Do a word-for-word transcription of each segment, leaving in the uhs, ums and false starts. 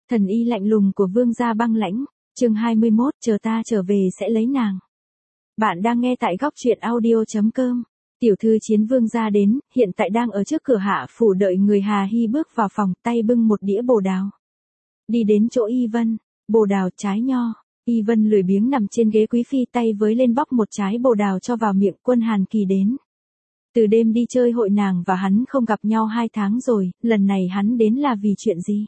Thần y lạnh lùng của Vương gia băng lãnh, chương hai mươi mốt, chờ ta trở về sẽ lấy nàng. Bạn đang nghe tại góc truyện audio chấm com. Tiểu thư Chiến Vương gia đến, hiện tại đang ở trước cửa Hạ phủ đợi người. Hà Hy bước vào phòng, tay bưng một đĩa bồ đào. Đi đến chỗ Y Vân, bồ đào trái nho. Y Vân lười biếng nằm trên ghế quý phi, tay với lên bóc một trái bồ đào cho vào miệng. Quân Hàn Kỳ đến. Từ đêm đi chơi hội nàng và hắn không gặp nhau hai tháng rồi, lần này hắn đến là vì chuyện gì?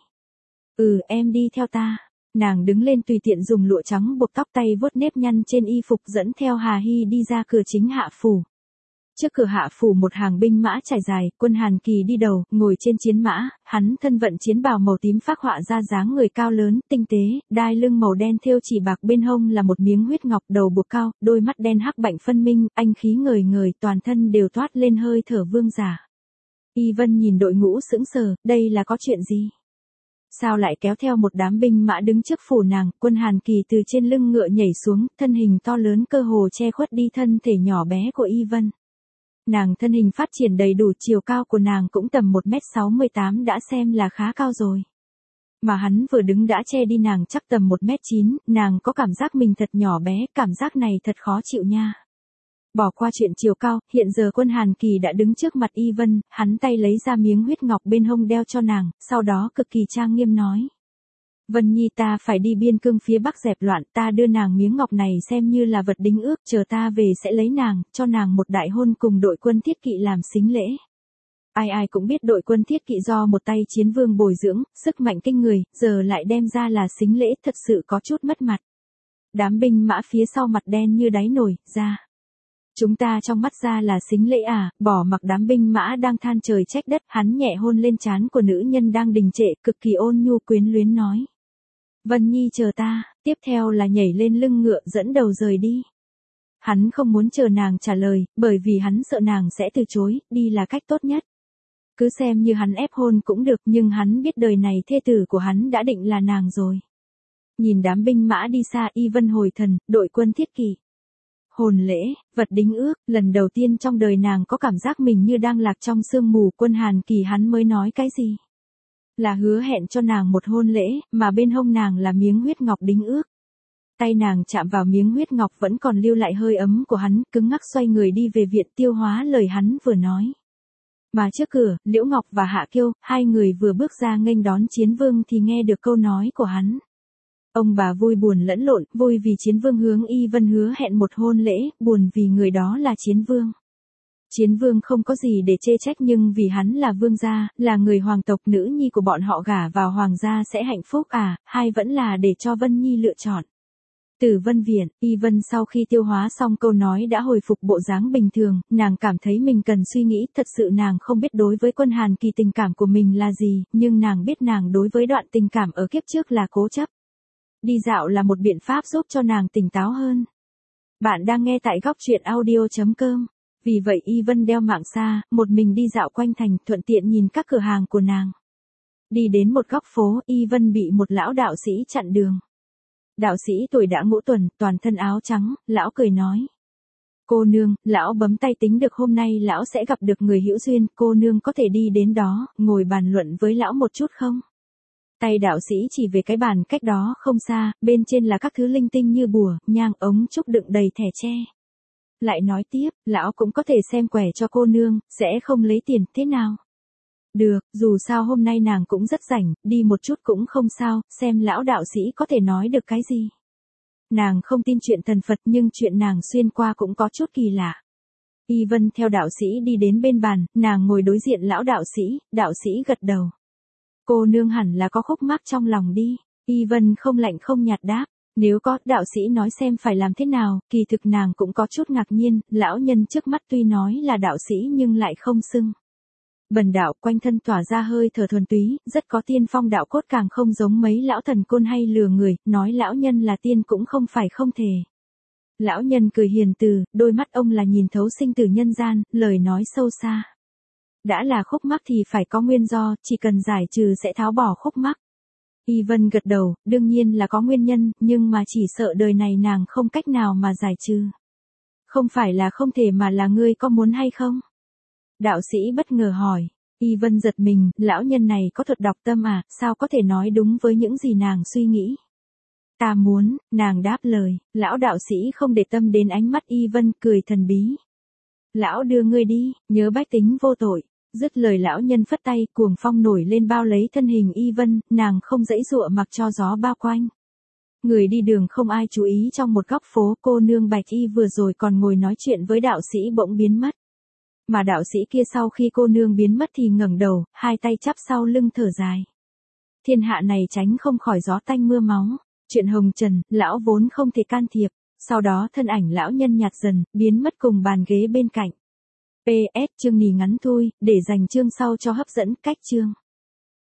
Ừ, em đi theo ta. Nàng đứng lên tùy tiện dùng lụa trắng buộc tóc, tay vuốt nếp nhăn trên y phục dẫn theo Hà Hy đi ra cửa chính Hạ phủ. Trước cửa Hạ phủ một hàng binh mã trải dài, Quân Hàn Kỳ đi đầu, ngồi trên chiến mã, hắn thân vận chiến bào màu tím phác họa ra dáng người cao lớn, tinh tế, đai lưng màu đen thêu chỉ bạc, bên hông là một miếng huyết ngọc, đầu buộc cao, đôi mắt đen hắc bảnh phân minh, anh khí ngời ngời, toàn thân đều toát lên hơi thở vương giả. Y Vân nhìn đội ngũ sững sờ, đây là có chuyện gì? Sao lại kéo theo một đám binh mã đứng trước phủ nàng? Quân Hàn Kỳ từ trên lưng ngựa nhảy xuống, thân hình to lớn cơ hồ che khuất đi thân thể nhỏ bé của Y Vân. Nàng thân hình phát triển đầy đủ, chiều cao của nàng cũng tầm một mét sáu mươi tám đã xem là khá cao rồi. Mà hắn vừa đứng đã che đi nàng chắc tầm một mét chín, nàng có cảm giác mình thật nhỏ bé, cảm giác này thật khó chịu nha. Bỏ qua chuyện chiều cao, hiện giờ Quân Hàn Kỳ đã đứng trước mặt Y Vân, hắn tay lấy ra miếng huyết ngọc bên hông đeo cho nàng, sau đó cực kỳ trang nghiêm nói. Vân Nhi, ta phải đi biên cương phía Bắc dẹp loạn, ta đưa nàng miếng ngọc này xem như là vật đính ước, chờ ta về sẽ lấy nàng, cho nàng một đại hôn cùng đội quân thiết kỵ làm sính lễ. Ai ai cũng biết đội quân thiết kỵ do một tay chiến vương bồi dưỡng, sức mạnh kinh người, giờ lại đem ra là sính lễ, thật sự có chút mất mặt. Đám binh mã phía sau mặt đen như đáy nồi, ra. Chúng ta trong mắt ra là sính lễ à? Bỏ mặc đám binh mã đang than trời trách đất, hắn nhẹ hôn lên trán của nữ nhân đang đình trệ, cực kỳ ôn nhu quyến luyến nói. Vân Nhi chờ ta, tiếp theo là nhảy lên lưng ngựa dẫn đầu rời đi. Hắn không muốn chờ nàng trả lời, bởi vì hắn sợ nàng sẽ từ chối, đi là cách tốt nhất. Cứ xem như hắn ép hôn cũng được, nhưng hắn biết đời này thê tử của hắn đã định là nàng rồi. Nhìn đám binh mã đi xa, Y Vân hồi thần, đội quân thiết kỵ. Hồn lễ, vật đính ước, lần đầu tiên trong đời nàng có cảm giác mình như đang lạc trong sương mù. Quân Hàn Kỳ hắn mới nói cái gì? Là hứa hẹn cho nàng một hôn lễ, mà bên hông nàng là miếng huyết ngọc đính ước. Tay nàng chạm vào miếng huyết ngọc vẫn còn lưu lại hơi ấm của hắn, cứng ngắc xoay người đi về viện tiêu hóa lời hắn vừa nói. Mà trước cửa, Liễu Ngọc và Hạ Kiêu, hai người vừa bước ra nghênh đón chiến vương thì nghe được câu nói của hắn. Ông bà vui buồn lẫn lộn, vui vì chiến vương hướng Y Vân hứa hẹn một hôn lễ, buồn vì người đó là chiến vương. Chiến vương không có gì để chê trách, nhưng vì hắn là vương gia, là người hoàng tộc, nữ nhi của bọn họ gả vào hoàng gia sẽ hạnh phúc à, hay vẫn là để cho Vân Nhi lựa chọn. Từ Vân Viện, Y Vân sau khi tiêu hóa xong câu nói đã hồi phục bộ dáng bình thường, nàng cảm thấy mình cần suy nghĩ, thật sự nàng không biết đối với Quân Hàn Kỳ tình cảm của mình là gì, nhưng nàng biết nàng đối với đoạn tình cảm ở kiếp trước là cố chấp. Đi dạo là một biện pháp giúp cho nàng tỉnh táo hơn. Bạn đang nghe tại góc truyện audio chấm com. Vì vậy Y Vân đeo mạng xa, một mình đi dạo quanh thành, thuận tiện nhìn các cửa hàng của nàng. Đi đến một góc phố, Y Vân bị một lão đạo sĩ chặn đường. Đạo sĩ tuổi đã ngũ tuần, toàn thân áo trắng, lão cười nói. Cô nương, lão bấm tay tính được hôm nay lão sẽ gặp được người hữu duyên, cô nương có thể đi đến đó, ngồi bàn luận với lão một chút không? Tay đạo sĩ chỉ về cái bàn cách đó không xa, bên trên là các thứ linh tinh như bùa, nhang, ống trúc đựng đầy thẻ tre. Lại nói tiếp, lão cũng có thể xem quẻ cho cô nương, sẽ không lấy tiền, thế nào? Được, dù sao hôm nay nàng cũng rất rảnh, đi một chút cũng không sao, xem lão đạo sĩ có thể nói được cái gì. Nàng không tin chuyện thần Phật, nhưng chuyện nàng xuyên qua cũng có chút kỳ lạ. Y Vân theo đạo sĩ đi đến bên bàn, nàng ngồi đối diện lão đạo sĩ, đạo sĩ gật đầu. Cô nương hẳn là có khúc mắc trong lòng đi. Y Vân không lạnh không nhạt đáp. Nếu có, đạo sĩ nói xem phải làm thế nào, kỳ thực nàng cũng có chút ngạc nhiên, lão nhân trước mắt tuy nói là đạo sĩ nhưng lại không xưng. Bần đạo, quanh thân tỏa ra hơi thở thuần túy, rất có tiên phong đạo cốt, càng không giống mấy lão thần côn hay lừa người, nói lão nhân là tiên cũng không phải không thể. Lão nhân cười hiền từ, đôi mắt ông là nhìn thấu sinh tử nhân gian, lời nói sâu xa. Đã là khúc mắc thì phải có nguyên do, chỉ cần giải trừ sẽ tháo bỏ khúc mắc. Y Vân gật đầu, đương nhiên là có nguyên nhân, nhưng mà chỉ sợ đời này nàng không cách nào mà giải trừ. Không phải là không thể mà là ngươi có muốn hay không? Đạo sĩ bất ngờ hỏi. Y Vân giật mình, lão nhân này có thuật đọc tâm à, sao có thể nói đúng với những gì nàng suy nghĩ. Ta muốn, nàng đáp lời, lão đạo sĩ không để tâm đến ánh mắt Y Vân, cười thần bí. Lão đưa ngươi đi, nhớ bách tính vô tội. Dứt lời lão nhân phất tay, cuồng phong nổi lên bao lấy thân hình Y Vân, nàng không dãy dụa mặc cho gió bao quanh. Người đi đường không ai chú ý, trong một góc phố, cô nương bạch y vừa rồi còn ngồi nói chuyện với đạo sĩ bỗng biến mất. Mà đạo sĩ kia sau khi cô nương biến mất thì ngẩng đầu, hai tay chắp sau lưng thở dài. Thiên hạ này tránh không khỏi gió tanh mưa máu. Chuyện hồng trần, lão vốn không thể can thiệp. Sau đó thân ảnh lão nhân nhạt dần, biến mất cùng bàn ghế bên cạnh. pê ét chương này ngắn thôi, để dành chương sau cho hấp dẫn. Cách chương.